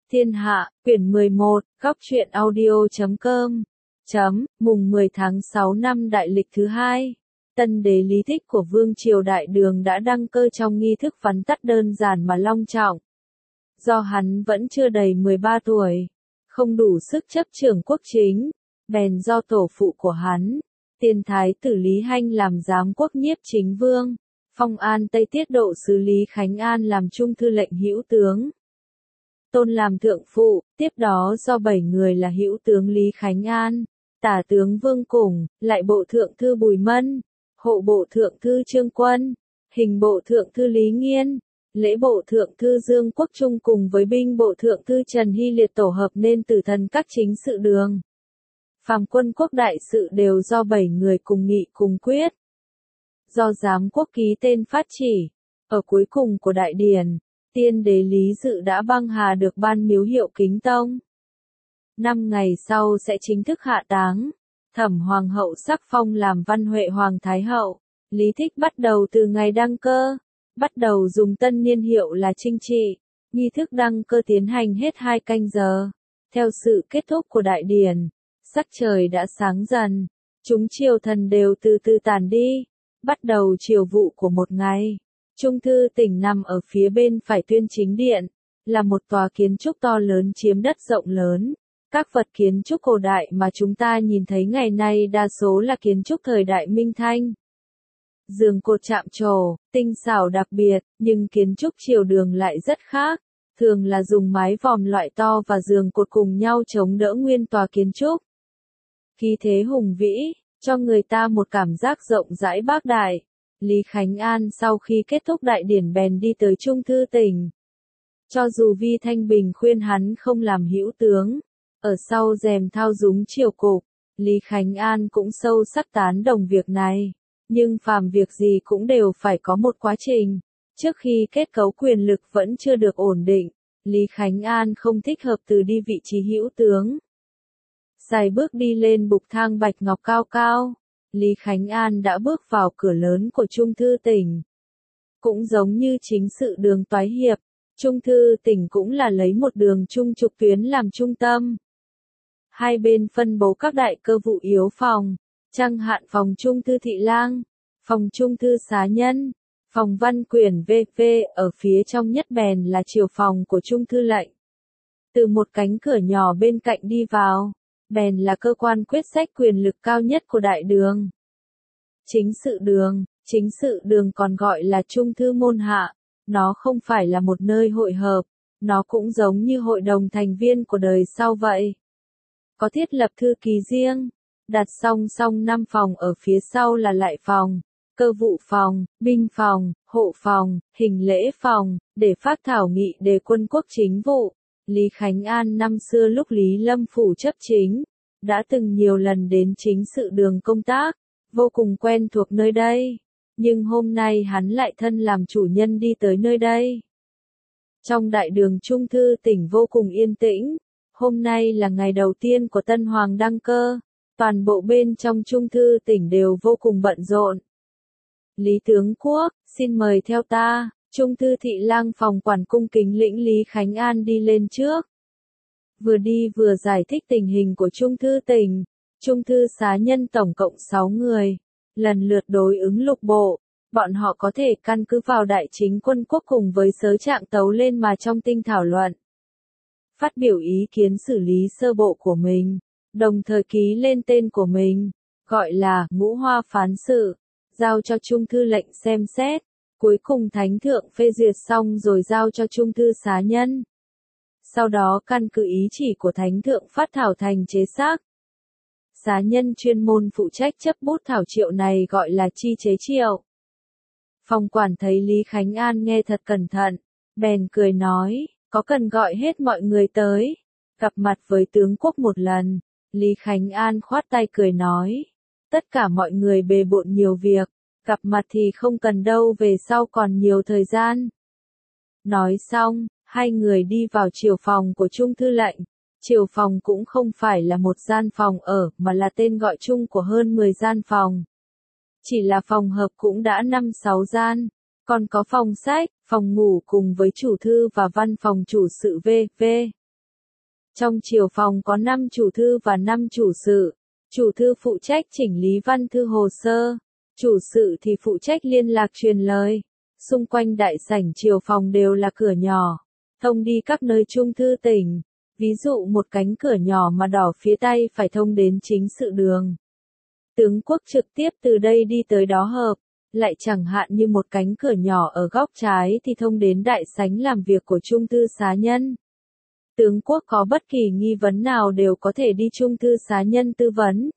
Thiên Hạ, quyển 11, góc truyện audio.com. Mùng 10 tháng 6 năm Đại lịch thứ hai, Tân đế Lý Thích của Vương triều Đại Đường đã đăng cơ trong nghi thức vắn tắt đơn giản mà long trọng. Do hắn vẫn chưa đầy 13 tuổi, không đủ sức chấp trưởng quốc chính, bèn do tổ phụ của hắn, Tiên Thái tử Lý Hanh làm giám quốc nhiếp chính vương, phong an Tây Tiết Độ sứ Lý Khánh An làm trung thư lệnh hữu tướng. Tôn làm thượng phụ, tiếp đó do 7 người là hữu tướng Lý Khánh An, tả tướng Vương Củng, lại bộ thượng thư Bùi Mân, hộ bộ thượng thư Trương Quân, hình bộ thượng thư Lý Nghiên, lễ bộ thượng thư Dương Quốc Trung cùng với binh bộ thượng thư Trần Hy Liệt tổ hợp nên tử thần các chính sự đường. Phàm quân quốc đại sự đều do 7 người cùng nghị cùng quyết. Do giám quốc ký tên phát chỉ, ở cuối cùng của đại điển, tiên đế Lý Dự đã băng hà được ban miếu hiệu Kính Tông. 5 ngày sau sẽ chính thức hạ táng, Thẩm Hoàng hậu sắc phong làm Văn Huệ Hoàng Thái hậu. Lý Thích bắt đầu từ ngày đăng cơ, bắt đầu dùng tân niên hiệu là Trinh Trị. Nghi thức đăng cơ tiến hành hết 2 canh giờ. Theo sự kết thúc của đại điển, sắc trời đã sáng dần, chúng triều thần đều từ từ tản đi, bắt đầu triều vụ của một ngày. Trung thư tỉnh nằm ở phía bên phải Tuyên Chính Điện, là một tòa kiến trúc to lớn chiếm đất rộng lớn. Các vật kiến trúc cổ đại mà chúng ta nhìn thấy ngày nay đa số là kiến trúc thời đại Minh Thanh. Giường cột chạm trổ, tinh xảo đặc biệt, nhưng kiến trúc triều đường lại rất khác, thường là dùng mái vòm loại to và giường cột cùng nhau chống đỡ nguyên tòa kiến trúc. Khí thế hùng vĩ, cho người ta một cảm giác rộng rãi bác đại. Lý Khánh An sau khi kết thúc đại điển bèn đi tới Trung thư tỉnh. Cho dù Vi Thanh Bình khuyên hắn không làm hữu tướng, ở sau rèm thao túng triều cục, Lý Khánh An cũng sâu sắc tán đồng việc này. Nhưng phàm việc gì cũng đều phải có một quá trình. Trước khi kết cấu quyền lực vẫn chưa được ổn định, Lý Khánh An không thích hợp từ đi vị trí hữu tướng. Sải bước đi lên bục thang bạch ngọc cao cao, Lý Khánh An đã bước vào cửa lớn của Trung thư tỉnh. Cũng giống như chính sự đường toái hiệp, Trung thư tỉnh cũng là lấy một đường trung trục tuyến làm trung tâm. Hai bên phân bố các đại cơ vụ yếu phòng, Trăng hạn phòng Trung thư thị lang, phòng Trung thư xá nhân, phòng văn quyển v.v. ở phía trong nhất bèn là triều phòng của Trung thư lệnh. Từ một cánh cửa nhỏ bên cạnh đi vào, bèn là cơ quan quyết sách quyền lực cao nhất của đại đường. Chính sự đường còn gọi là Trung thư môn hạ, nó không phải là một nơi hội họp, nó cũng giống như hội đồng thành viên của đời sau vậy. Có thiết lập thư ký riêng, đặt song song 5 phòng ở phía sau là lại phòng, cơ vụ phòng, binh phòng, hộ phòng, hình lễ phòng, để phát thảo nghị đề quân quốc chính vụ. Lý Khánh An năm xưa lúc Lý Lâm phủ chấp chính, đã từng nhiều lần đến chính sự đường công tác, vô cùng quen thuộc nơi đây. Nhưng hôm nay hắn lại thân làm chủ nhân đi tới nơi đây. Trong đại đường Trung thư tỉnh vô cùng yên tĩnh, hôm nay là ngày đầu tiên của Tân Hoàng đăng cơ, toàn bộ bên trong Trung thư tỉnh đều vô cùng bận rộn. Lý tướng quốc, xin mời theo ta. Trung thư thị lang phòng quản cung kính lĩnh Lý Khánh An đi lên trước. Vừa đi vừa giải thích tình hình của Trung thư tỉnh. Trung thư xá nhân tổng cộng 6 người, lần lượt đối ứng lục bộ. Bọn họ có thể căn cứ vào đại chính quân quốc cùng với sớ trạng tấu lên mà trong tinh thảo luận. Phát biểu ý kiến xử lý sơ bộ của mình, đồng thời ký lên tên của mình, gọi là ngũ hoa phán sự, giao cho Trung thư lệnh xem xét. Cuối cùng thánh thượng phê duyệt xong rồi giao cho Trung thư xá nhân. Sau đó căn cứ ý chỉ của thánh thượng phát thảo thành chế xác. Xá nhân chuyên môn phụ trách chấp bút thảo triệu này gọi là chi chế triệu. Phòng quản thấy Lý Khánh An nghe thật cẩn thận, bèn cười nói, có cần gọi hết mọi người tới, gặp mặt với tướng quốc một lần. Lý Khánh An khoát tay cười nói, tất cả mọi người bề bộn nhiều việc. Gặp mặt thì không cần đâu, về sau còn nhiều thời gian. Nói xong, hai người đi vào triều phòng của Trung thư lệnh. Triều phòng cũng không phải là một gian phòng ở, mà là tên gọi chung của hơn 10 gian phòng. Chỉ là phòng hợp cũng đã 5-6 gian, còn có phòng sách, phòng ngủ cùng với chủ thư và văn phòng chủ sự v.v. Trong triều phòng có 5 chủ thư và 5 chủ sự. Chủ thư phụ trách chỉnh lý văn thư hồ sơ. Chủ sự thì phụ trách liên lạc truyền lời. Xung quanh đại sảnh triều phòng đều là cửa nhỏ, thông đi các nơi trung thư tỉnh. Ví dụ một cánh cửa nhỏ mà đỏ phía tay phải thông đến chính sự đường. Tướng quốc trực tiếp từ đây đi tới đó hợp. Lại chẳng hạn như một cánh cửa nhỏ ở góc trái thì thông đến đại sảnh làm việc của trung thư xá nhân. Tướng quốc có bất kỳ nghi vấn nào đều có thể đi trung thư xá nhân tư vấn.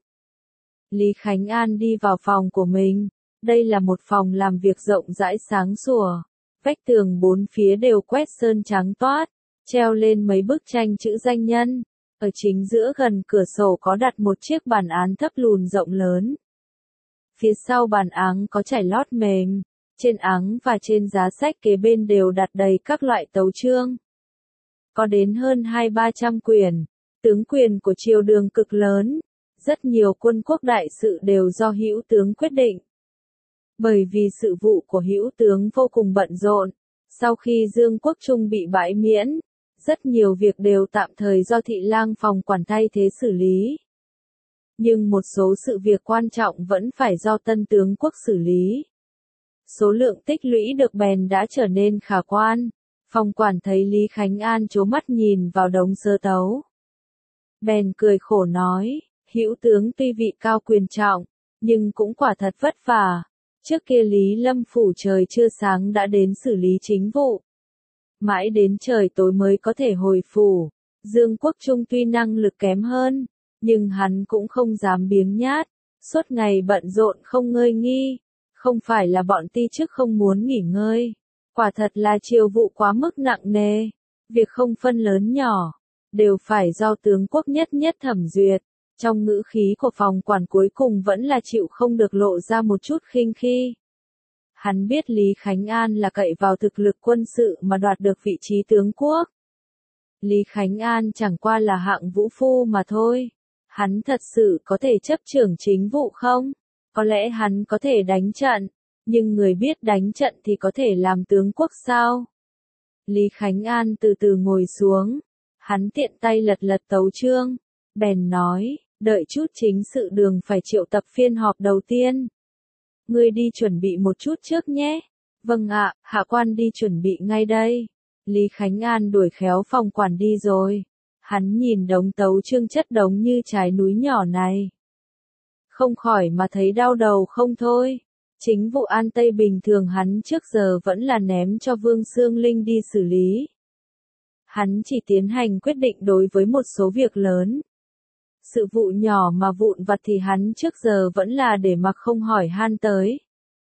Lý Khánh An đi vào phòng của mình. Đây là một phòng làm việc rộng rãi sáng sủa. Vách tường bốn phía đều quét sơn trắng toát, treo lên mấy bức tranh chữ danh nhân. Ở chính giữa gần cửa sổ có đặt một chiếc bàn án thấp lùn rộng lớn. Phía sau bàn án có trải lót mềm, trên án và trên giá sách kế bên đều đặt đầy các loại tấu chương. Có đến hơn 200-300 quyển, tướng quyền của triều đường cực lớn, rất nhiều quân quốc đại sự đều do hữu tướng quyết định. Bởi vì sự vụ của hữu tướng vô cùng bận rộn, sau khi Dương Quốc Trung bị bãi miễn, rất nhiều việc đều tạm thời do thị lang phòng quản thay thế xử lý. Nhưng một số sự việc quan trọng vẫn phải do tân tướng quốc xử lý. Số lượng tích lũy được bèn đã trở nên khả quan. Phòng quản thấy Lý Khánh An trố mắt nhìn vào đống sơ tấu. Bèn cười khổ nói, hữu tướng tuy vị cao quyền trọng, nhưng cũng quả thật vất vả. Trước kia Lý Lâm phủ trời chưa sáng đã đến xử lý chính vụ. Mãi đến trời tối mới có thể hồi phủ. Dương Quốc Trung tuy năng lực kém hơn, nhưng hắn cũng không dám biếng nhác, suốt ngày bận rộn không ngơi nghỉ. Không phải là bọn ti chức không muốn nghỉ ngơi, quả thật là triều vụ quá mức nặng nề, việc không phân lớn nhỏ, đều phải do tướng quốc nhất nhất thẩm duyệt. Trong ngữ khí của phòng quản cuối cùng vẫn là chịu không được lộ ra một chút khinh khi. Hắn biết Lý Khánh An là cậy vào thực lực quân sự mà đoạt được vị trí tướng quốc. Lý Khánh An chẳng qua là hạng vũ phu mà thôi. Hắn thật sự có thể chấp trưởng chính vụ không? Có lẽ hắn có thể đánh trận, nhưng người biết đánh trận thì có thể làm tướng quốc sao? Lý Khánh An từ từ ngồi xuống, hắn tiện tay lật lật tấu chương, bèn nói, đợi chút chính sự đường phải triệu tập phiên họp đầu tiên. Ngươi đi chuẩn bị một chút trước nhé. Vâng ạ, hạ quan đi chuẩn bị ngay đây. Lý Khánh An đuổi khéo phòng quản đi rồi. Hắn nhìn đống tấu chương chất đống như trái núi nhỏ này. Không khỏi mà thấy đau đầu không thôi. Chính vụ An Tây bình thường hắn trước giờ vẫn là ném cho Vương Xương Linh đi xử lý. Hắn chỉ tiến hành quyết định đối với một số việc lớn. Sự vụ nhỏ mà vụn vặt thì hắn trước giờ vẫn là để mặc không hỏi han tới.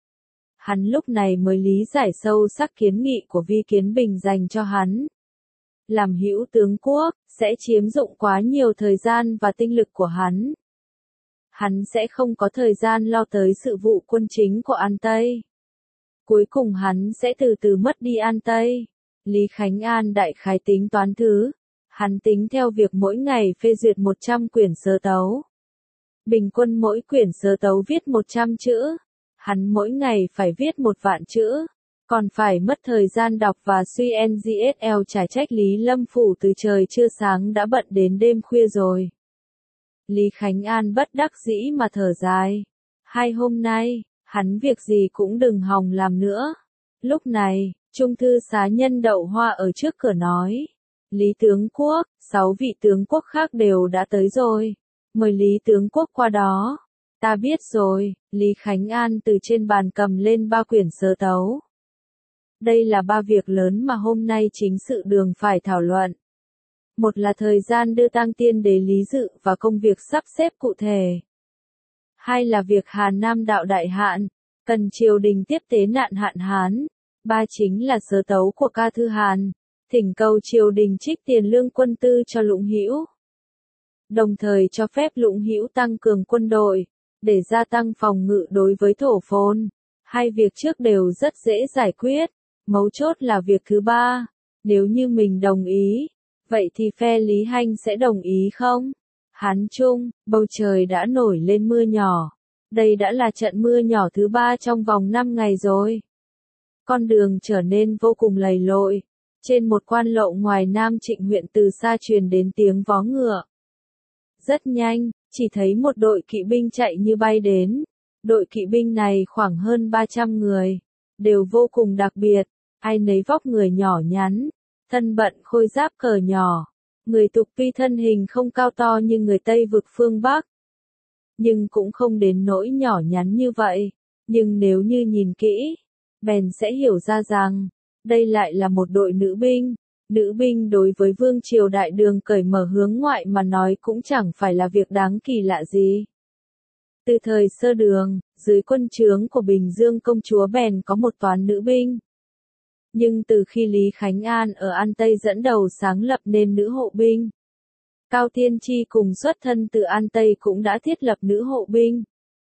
Hắn lúc này mới lý giải sâu sắc kiến nghị của Vi Kiến Bình dành cho hắn. Làm hữu tướng quốc, sẽ chiếm dụng quá nhiều thời gian và tinh lực của hắn. Hắn sẽ không có thời gian lo tới sự vụ quân chính của An Tây. Cuối cùng hắn sẽ từ từ mất đi An Tây. Lý Khánh An đại khái tính toán thứ. Hắn tính theo việc mỗi ngày phê duyệt 100 quyển sớ tấu. Bình quân mỗi quyển sớ tấu viết 100 chữ. Hắn mỗi ngày phải viết 1.000 chữ. Còn phải mất thời gian đọc và suy NGSL trải trách Lý Lâm phủ từ trời chưa sáng đã bận đến đêm khuya rồi. Lý Khánh An bất đắc dĩ mà thở dài. 2 hôm nay, hắn việc gì cũng đừng hòng làm nữa. Lúc này, trung thư xá nhân Đậu Hoa ở trước cửa nói. Lý tướng quốc, 6 vị tướng quốc khác đều đã tới rồi. Mời Lý tướng quốc qua đó. Ta biết rồi, Lý Khánh An từ trên bàn cầm lên 3 quyển sớ tấu. Đây là 3 việc lớn mà hôm nay chính sự đường phải thảo luận. Một là thời gian đưa tang tiên đế Lý Dự và công việc sắp xếp cụ thể. 2 là việc Hà Nam đạo đại hạn, cần triều đình tiếp tế nạn hạn hán. 3 chính là sớ tấu của ca thư Hàn, thỉnh cầu triều đình trích tiền lương quân tư cho Lũng Hữu. Đồng thời cho phép Lũng Hữu tăng cường quân đội, để gia tăng phòng ngự đối với thổ phồn. 2 việc trước đều rất dễ giải quyết, mấu chốt là việc thứ 3. Nếu như mình đồng ý, vậy thì phe Lý Hanh sẽ đồng ý không? Hán Trung, bầu trời đã nổi lên mưa nhỏ. Đây đã là trận mưa nhỏ thứ 3 trong vòng 5 ngày rồi. Con đường trở nên vô cùng lầy lội. Trên một quan lộ ngoài Nam Trịnh huyện từ xa truyền đến tiếng vó ngựa. Rất nhanh, chỉ thấy một đội kỵ binh chạy như bay đến. Đội kỵ binh này khoảng hơn 300 người, đều vô cùng đặc biệt, ai nấy vóc người nhỏ nhắn, thân bận khôi giáp cờ nhỏ. Người Tục tuy thân hình không cao to như người Tây vực phương Bắc, nhưng cũng không đến nỗi nhỏ nhắn như vậy. Nhưng nếu như nhìn kỹ, bèn sẽ hiểu ra rằng, đây lại là một đội nữ binh. Nữ binh đối với vương triều đại đường cởi mở hướng ngoại mà nói cũng chẳng phải là việc đáng kỳ lạ gì. Từ thời sơ đường, dưới quân trướng của Bình Dương công chúa bèn có một toán nữ binh. Nhưng từ khi Lý Khánh An ở An Tây dẫn đầu sáng lập nên nữ hộ binh, Cao Tiên Tri cùng xuất thân từ An Tây cũng đã thiết lập nữ hộ binh.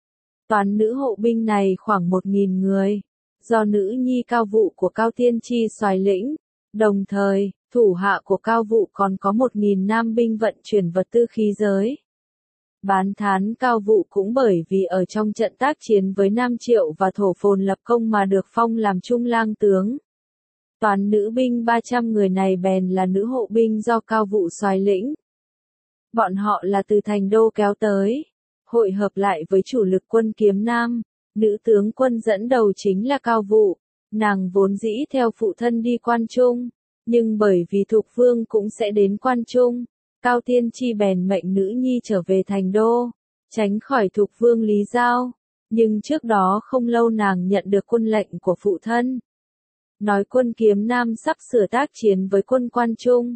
Toán nữ hộ binh này khoảng 1.000 người, do nữ nhi Cao Vụ của Cao Tiên Tri soài lĩnh. Đồng thời, thủ hạ của Cao Vụ còn có 1.000 nam binh vận chuyển vật tư khí giới. Bán thán Cao Vụ cũng bởi vì ở trong trận tác chiến với Nam Triệu và Thổ Phồn lập công mà được phong làm trung lang tướng. Toán nữ binh 300 người này bèn là nữ hộ binh do Cao Vụ soài lĩnh. Bọn họ là từ thành đô kéo tới, hội hợp lại với chủ lực quân Kiếm Nam. Nữ tướng quân dẫn đầu chính là Cao Vụ. Nàng vốn dĩ theo phụ thân đi Quan Trung, nhưng bởi vì Thục Vương cũng sẽ đến Quan Trung, Cao Tiên Tri bèn mệnh nữ nhi trở về thành đô, tránh khỏi Thục Vương Lý Giao. Nhưng trước đó không lâu nàng nhận được quân lệnh của phụ thân, nói quân Kiếm Nam sắp sửa tác chiến với quân Quan Trung.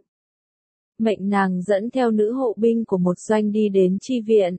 Mệnh nàng dẫn theo nữ hộ binh của một doanh đi đến chi viện.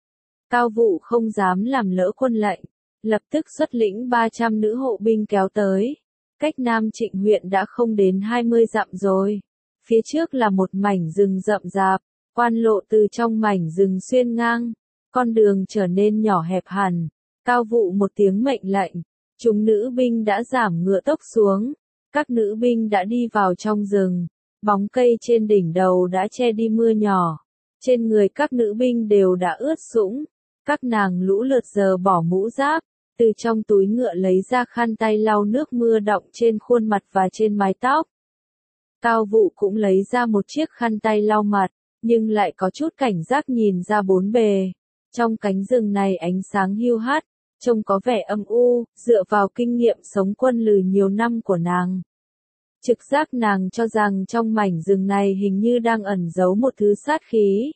Cao Vụ không dám làm lỡ quân lệnh, lập tức xuất lĩnh 300 nữ hộ binh kéo tới. Cách Nam Trịnh huyện đã không đến 20 dặm rồi. Phía trước là một mảnh rừng rậm rạp, quan lộ từ trong mảnh rừng xuyên ngang, con đường trở nên nhỏ hẹp hẳn. Cao Vụ một tiếng mệnh lệnh, chúng nữ binh đã giảm ngựa tốc xuống. Các nữ binh đã đi vào trong rừng, bóng cây trên đỉnh đầu đã che đi mưa nhỏ. Trên người các nữ binh đều đã ướt sũng. Các nàng lũ lượt giờ bỏ mũ giáp, từ trong túi ngựa lấy ra khăn tay lau nước mưa đọng trên khuôn mặt và trên mái tóc. Cao Vụ cũng lấy ra một chiếc khăn tay lau mặt, nhưng lại có chút cảnh giác nhìn ra bốn bề. Trong cánh rừng này ánh sáng hiu hắt, trông có vẻ âm u, dựa vào kinh nghiệm sống quân lừ nhiều năm của nàng. Trực giác nàng cho rằng trong mảnh rừng này hình như đang ẩn giấu một thứ sát khí.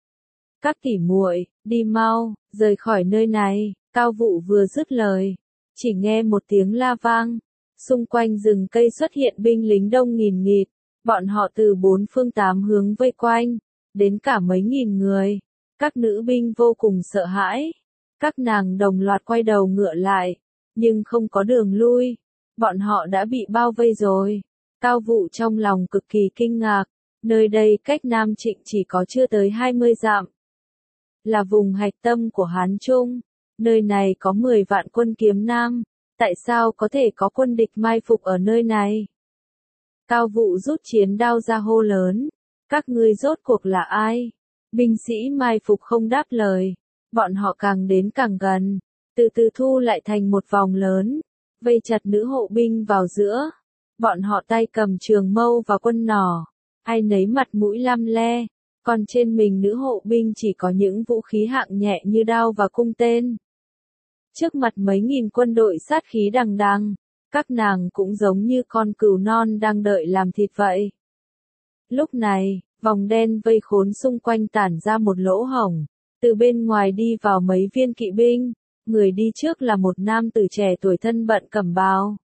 Các tỉ muội, đi mau, rời khỏi nơi này. Cao Vụ vừa dứt lời, chỉ nghe một tiếng la vang, xung quanh rừng cây xuất hiện binh lính đông nghìn nghịt, bọn họ từ bốn phương tám hướng vây quanh, đến cả mấy nghìn người. Các nữ binh vô cùng sợ hãi, các nàng đồng loạt quay đầu ngựa lại, nhưng không có đường lui, bọn họ đã bị bao vây rồi. Cao Vụ trong lòng cực kỳ kinh ngạc, nơi đây cách Nam Trịnh chỉ có chưa tới 20 dặm, là vùng hạch tâm của Hán Trung. Nơi này có 10 vạn quân Kiếm Nam, tại sao có thể có quân địch mai phục ở nơi này? Cao Vụ rút chiến đao ra hô lớn, các ngươi rốt cuộc là ai? Binh sĩ mai phục không đáp lời, bọn họ càng đến càng gần, từ từ thu lại thành một vòng lớn, vây chặt nữ hộ binh vào giữa. Bọn họ tay cầm trường mâu và quân nỏ, ai nấy mặt mũi lăm le, còn trên mình nữ hộ binh chỉ có những vũ khí hạng nhẹ như đao và cung tên. Trước mặt mấy nghìn quân đội sát khí đằng đằng, các nàng cũng giống như con cừu non đang đợi làm thịt vậy. Lúc này, vòng đen vây khốn xung quanh tản ra một lỗ hổng, từ bên ngoài đi vào mấy viên kỵ binh, người đi trước là một nam tử trẻ tuổi thân bận cẩm bào.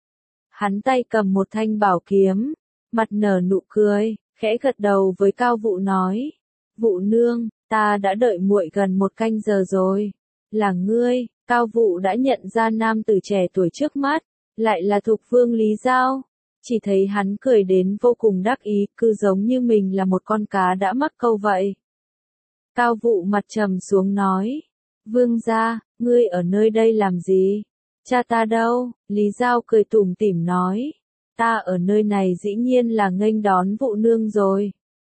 Hắn tay cầm một thanh bảo kiếm, mặt nở nụ cười, khẽ gật đầu với Cao Vụ nói, Vụ nương, ta đã đợi muội gần 1 canh giờ rồi. Là ngươi? Cao Vụ đã nhận ra nam tử trẻ tuổi trước mắt, lại là Thục Vương Lý Giao. Chỉ thấy hắn cười đến vô cùng đắc ý, cứ giống như mình là một con cá đã mắc câu vậy. Cao Vụ mặt trầm xuống nói, Vương gia, ngươi ở nơi đây làm gì? Cha ta đâu? Lý Giao cười tủm tỉm nói, ta ở nơi này dĩ nhiên là nghênh đón Vụ nương rồi.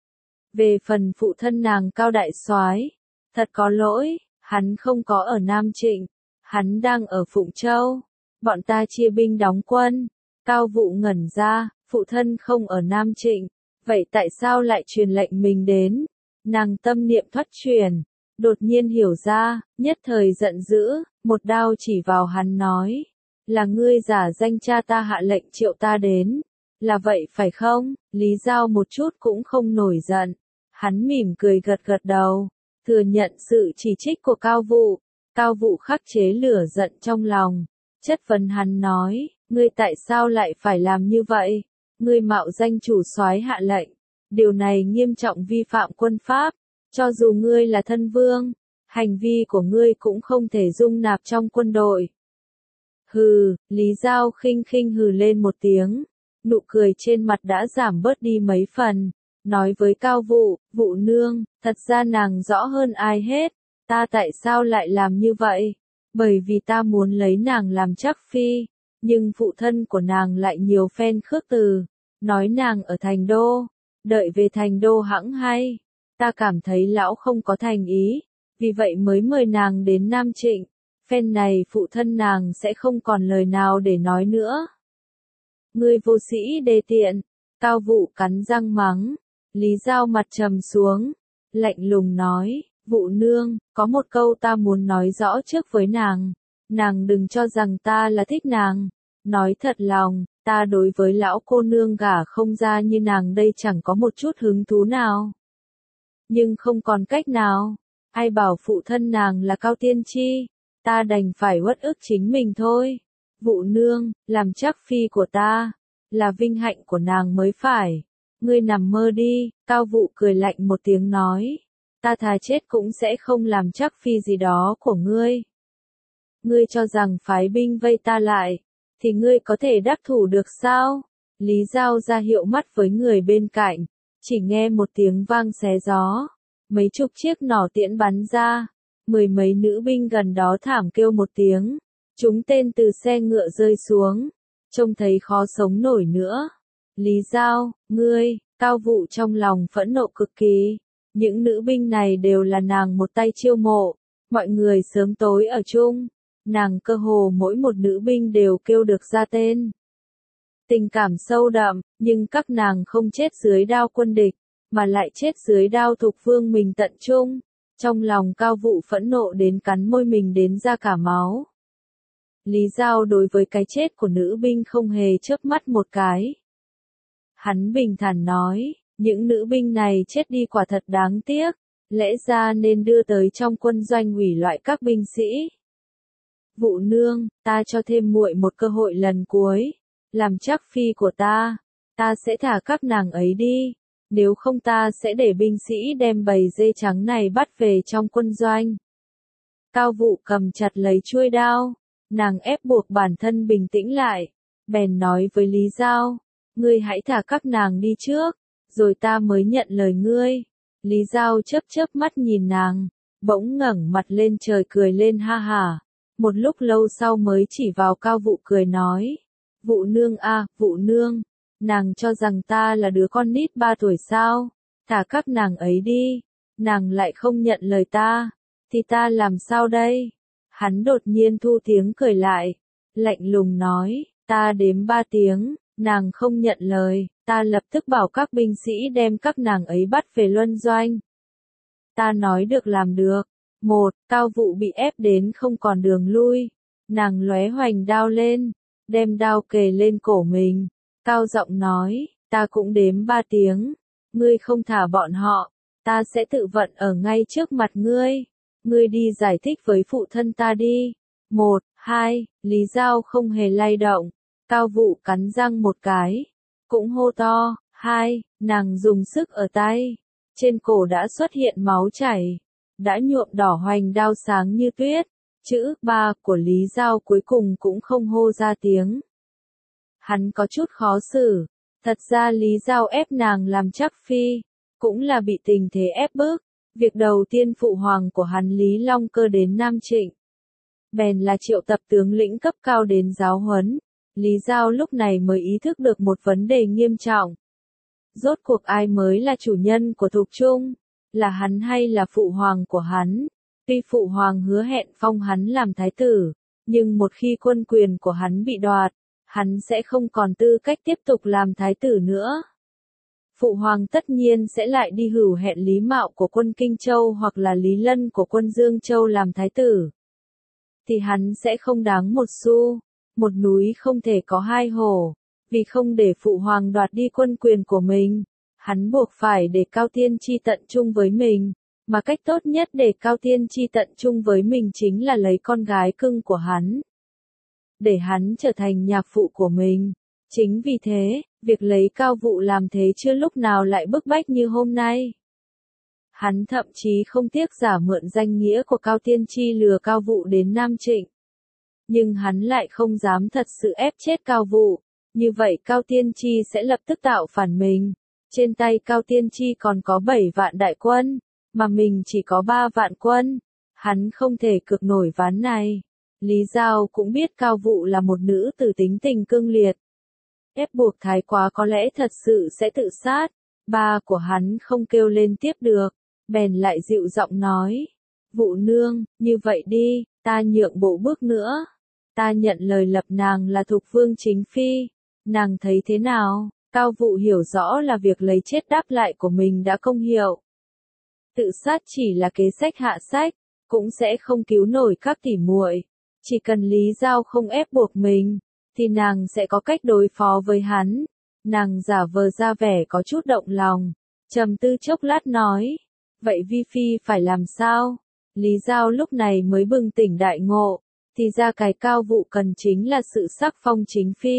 Về phần phụ thân nàng Cao Đại Soái, thật có lỗi, hắn không có ở Nam Trịnh, hắn đang ở Phụng Châu. Bọn ta chia binh đóng quân. Cao Vụ ngẩn ra, phụ thân không ở Nam Trịnh, vậy tại sao lại truyền lệnh mình đến? Nàng tâm niệm thoát chuyển, đột nhiên hiểu ra, nhất thời giận dữ, một đao chỉ vào hắn nói, là ngươi giả danh cha ta hạ lệnh triệu ta đến, là vậy phải không? Lý Giao một chút cũng không nổi giận, hắn mỉm cười gật gật đầu, thừa nhận sự chỉ trích của Cao Vụ khắc chế lửa giận trong lòng, chất vấn hắn nói, ngươi tại sao lại phải làm như vậy? Ngươi mạo danh chủ soái hạ lệnh, điều này nghiêm trọng vi phạm quân pháp, cho dù ngươi là thân vương, hành vi của ngươi cũng không thể dung nạp trong quân đội. Hừ, Lý Giao khinh khinh hừ lên một tiếng, nụ cười trên mặt đã giảm bớt đi mấy phần, nói với Cao Vụ, Vụ nương, thật ra nàng rõ hơn ai hết, ta tại sao lại làm như vậy? Bởi vì ta muốn lấy nàng làm chắc phi, nhưng phụ thân của nàng lại nhiều phen khước từ, nói nàng ở thành đô, đợi về thành đô hẵng hay. Ta cảm thấy lão không có thành ý, vì vậy mới mời nàng đến Nam Trịnh, phen này phụ thân nàng sẽ không còn lời nào để nói nữa. Ngươi vô sĩ đê tiện, Cao Vụ cắn răng mắng, Lý Giao mặt trầm xuống, lạnh lùng nói, Vụ nương, có một câu ta muốn nói rõ trước với nàng đừng cho rằng ta là thích nàng, nói thật lòng, ta đối với lão cô nương gả không ra như nàng đây chẳng có một chút hứng thú nào. Nhưng không còn cách nào, ai bảo phụ thân nàng là Cao Tiên Tri, ta đành phải uất ức chính mình thôi. Vụ nương, làm chắc phi của ta, là vinh hạnh của nàng mới phải. Ngươi nằm mơ đi, Cao Vụ cười lạnh một tiếng nói, ta thà chết cũng sẽ không làm chắc phi gì đó của ngươi. Ngươi cho rằng phái binh vây ta lại, thì ngươi có thể đắc thủ được sao? Lý Giao ra hiệu mắt với người bên cạnh, chỉ nghe một tiếng vang xé gió, mấy chục chiếc nỏ tiễn bắn ra, mười mấy nữ binh gần đó thảm kêu một tiếng, chúng tên từ xe ngựa rơi xuống, trông thấy khó sống nổi nữa. Lý Giao, ngươi, Cao Vụ trong lòng phẫn nộ cực kỳ, những nữ binh này đều là nàng một tay chiêu mộ, mọi người sớm tối ở chung, nàng cơ hồ mỗi một nữ binh đều kêu được ra tên. Tình cảm sâu đậm, nhưng các nàng không chết dưới đao quân địch, mà lại chết dưới đao thục vương mình tận trung. Trong lòng Cao Vụ phẫn nộ đến cắn môi mình đến ra cả máu. Lý Giao đối với cái chết của nữ binh không hề chớp mắt một cái. Hắn bình thản nói, những nữ binh này chết đi quả thật đáng tiếc, lẽ ra nên đưa tới trong quân doanh hủy loại các binh sĩ. Vụ nương, ta cho thêm muội một cơ hội lần cuối, làm chắc phi của ta sẽ thả các nàng ấy đi, nếu không ta sẽ để binh sĩ đem bầy dê trắng này bắt về trong quân doanh. Cao Vụ cầm chặt lấy chuôi đao, nàng ép buộc bản thân bình tĩnh lại, bèn nói với Lý Giao, ngươi hãy thả các nàng đi trước, rồi ta mới nhận lời ngươi. Lý Giao chớp chớp mắt nhìn nàng, bỗng ngẩng mặt lên trời cười lên ha hả, một lúc lâu sau mới chỉ vào Cao Vụ cười nói, Vụ nương a, Vụ nương, nàng cho rằng ta là đứa con nít 3 tuổi sao, thả các nàng ấy đi, nàng lại không nhận lời ta, thì ta làm sao đây? Hắn đột nhiên thu tiếng cười lại, lạnh lùng nói, ta đếm 3 tiếng, nàng không nhận lời, ta lập tức bảo các binh sĩ đem các nàng ấy bắt về luân doanh. Ta nói được làm được. 1. Cao Vụ bị ép đến không còn đường lui, nàng lóe hoành đao lên, đem đao kề lên cổ mình, cao giọng nói, ta cũng đếm 3 tiếng, ngươi không thả bọn họ, ta sẽ tự vận ở ngay trước mặt ngươi, ngươi đi giải thích với phụ thân ta đi. 1, 2, Lý Giao không hề lay động, Cao Vụ cắn răng một cái, cũng hô to, 2, nàng dùng sức ở tay, trên cổ đã xuất hiện máu chảy, đã nhuộm đỏ hoành đao sáng như tuyết, chữ 3 của Lý Giao cuối cùng cũng không hô ra tiếng. Hắn có chút khó xử, thật ra Lý Giao ép nàng làm chắc phi, cũng là bị tình thế ép bức. Việc đầu tiên phụ hoàng của hắn Lý Long Cơ đến Nam Trịnh, bèn là triệu tập tướng lĩnh cấp cao đến giáo huấn. Lý Giao lúc này mới ý thức được một vấn đề nghiêm trọng. Rốt cuộc ai mới là chủ nhân của Thục Trung? Là hắn hay là phụ hoàng của hắn? Tuy phụ hoàng hứa hẹn phong hắn làm thái tử, nhưng một khi quân quyền của hắn bị đoạt, hắn sẽ không còn tư cách tiếp tục làm thái tử nữa. Phụ hoàng tất nhiên sẽ lại đi hữu hẹn Lý Mạo của quân Kinh Châu hoặc là Lý Lân của quân Dương Châu làm thái tử. Thì hắn sẽ không đáng một xu, một núi không thể có hai hổ, vì không để phụ hoàng đoạt đi quân quyền của mình, hắn buộc phải để Cao Tiên Chi tận chung với mình, mà cách tốt nhất để Cao Tiên Chi tận chung với mình chính là lấy con gái cưng của hắn, để hắn trở thành nhạc phụ của mình. Chính vì thế, việc lấy Cao Vụ làm thế chưa lúc nào lại bức bách như hôm nay. Hắn thậm chí không tiếc giả mượn danh nghĩa của Cao Tiên Chi lừa Cao Vụ đến Nam Trịnh. Nhưng hắn lại không dám thật sự ép chết Cao Vụ, như vậy Cao Tiên Chi sẽ lập tức tạo phản mình. Trên tay Cao Tiên Chi còn có 7 vạn đại quân, mà mình chỉ có 3 vạn quân. Hắn không thể cược nổi ván này. Lý Giao cũng biết Cao Vụ là một nữ tử tính tình cương liệt. Ép buộc thái quá có lẽ thật sự sẽ tự sát. Ba của hắn không kêu lên tiếp được, bèn lại dịu giọng nói. Vụ nương, như vậy đi, ta nhượng bộ bước nữa. Ta nhận lời lập nàng là Thục Vương chính phi. Nàng thấy thế nào? Cao Vụ hiểu rõ là việc lấy chết đáp lại của mình đã công hiệu. Tự sát chỉ là kế sách hạ sách, cũng sẽ không cứu nổi các tỉ muội. Chỉ cần Lý Giao không ép buộc mình, thì nàng sẽ có cách đối phó với hắn. Nàng giả vờ ra vẻ có chút động lòng, trầm tư chốc lát nói. Vậy Vi Phi phải làm sao? Lý Giao lúc này mới bừng tỉnh đại ngộ, thì ra cái Cao Vụ cần chính là sự sắc phong chính phi.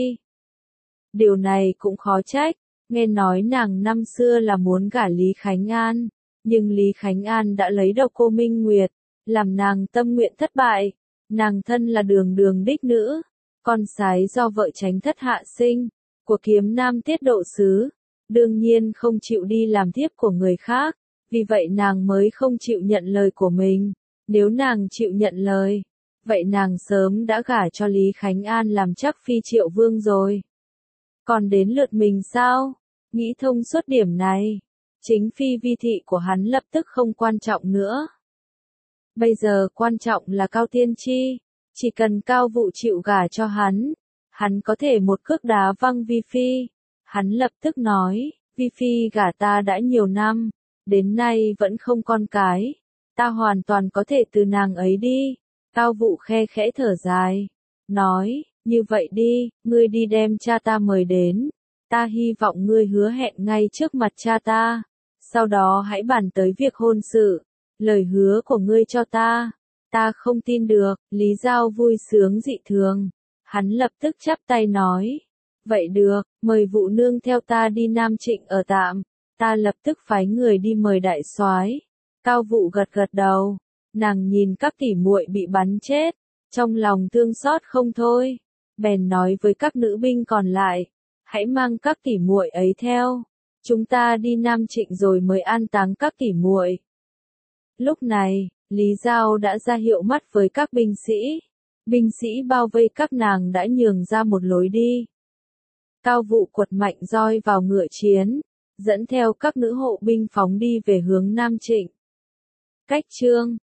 Điều này cũng khó trách, nghe nói nàng năm xưa là muốn gả Lý Khánh An, nhưng Lý Khánh An đã lấy Độc Cô Minh Nguyệt, làm nàng tâm nguyện thất bại. Nàng thân là đường đường đích nữ, con sái do vợ Chánh Thất hạ sinh, của Kiếm Nam Tiết Độ Sứ, đương nhiên không chịu đi làm thiếp của người khác, vì vậy nàng mới không chịu nhận lời của mình. Nếu nàng chịu nhận lời, vậy nàng sớm đã gả cho Lý Khánh An làm chắc phi Triệu Vương rồi. Còn đến lượt mình sao? Nghĩ thông suốt điểm này, chính phi vi thị của hắn lập tức không quan trọng nữa. Bây giờ quan trọng là Cao Tiên Chi, chỉ cần Cao Vụ chịu gả cho hắn có thể một cước đá văng Vi Phi. Hắn lập tức nói, Vi Phi gả ta đã nhiều năm, đến nay vẫn không con cái, ta hoàn toàn có thể từ nàng ấy đi. Cao Vụ khe khẽ thở dài, nói, như vậy đi, ngươi đi đem cha ta mời đến, ta hy vọng ngươi hứa hẹn ngay trước mặt cha ta, sau đó hãy bàn tới việc hôn sự. Lời hứa của ngươi cho ta không tin được. Lý Giao vui sướng dị thường, hắn lập tức chắp tay nói, vậy được, mời Vụ nương theo ta đi Nam Trịnh ở tạm, ta lập tức phái người đi mời đại soái. Cao Vụ gật gật đầu, nàng nhìn các tỉ muội bị bắn chết, trong lòng thương xót không thôi, bèn nói với các nữ binh còn lại, hãy mang các tỉ muội ấy theo, chúng ta đi Nam Trịnh rồi mới an táng các tỉ muội. Lúc này, Lý Giao đã ra hiệu mắt với các binh sĩ bao vây các nàng đã nhường ra một lối đi. Cao Vụ quật mạnh roi vào ngựa chiến, dẫn theo các nữ hộ binh phóng đi về hướng Nam Trịnh. Cách chương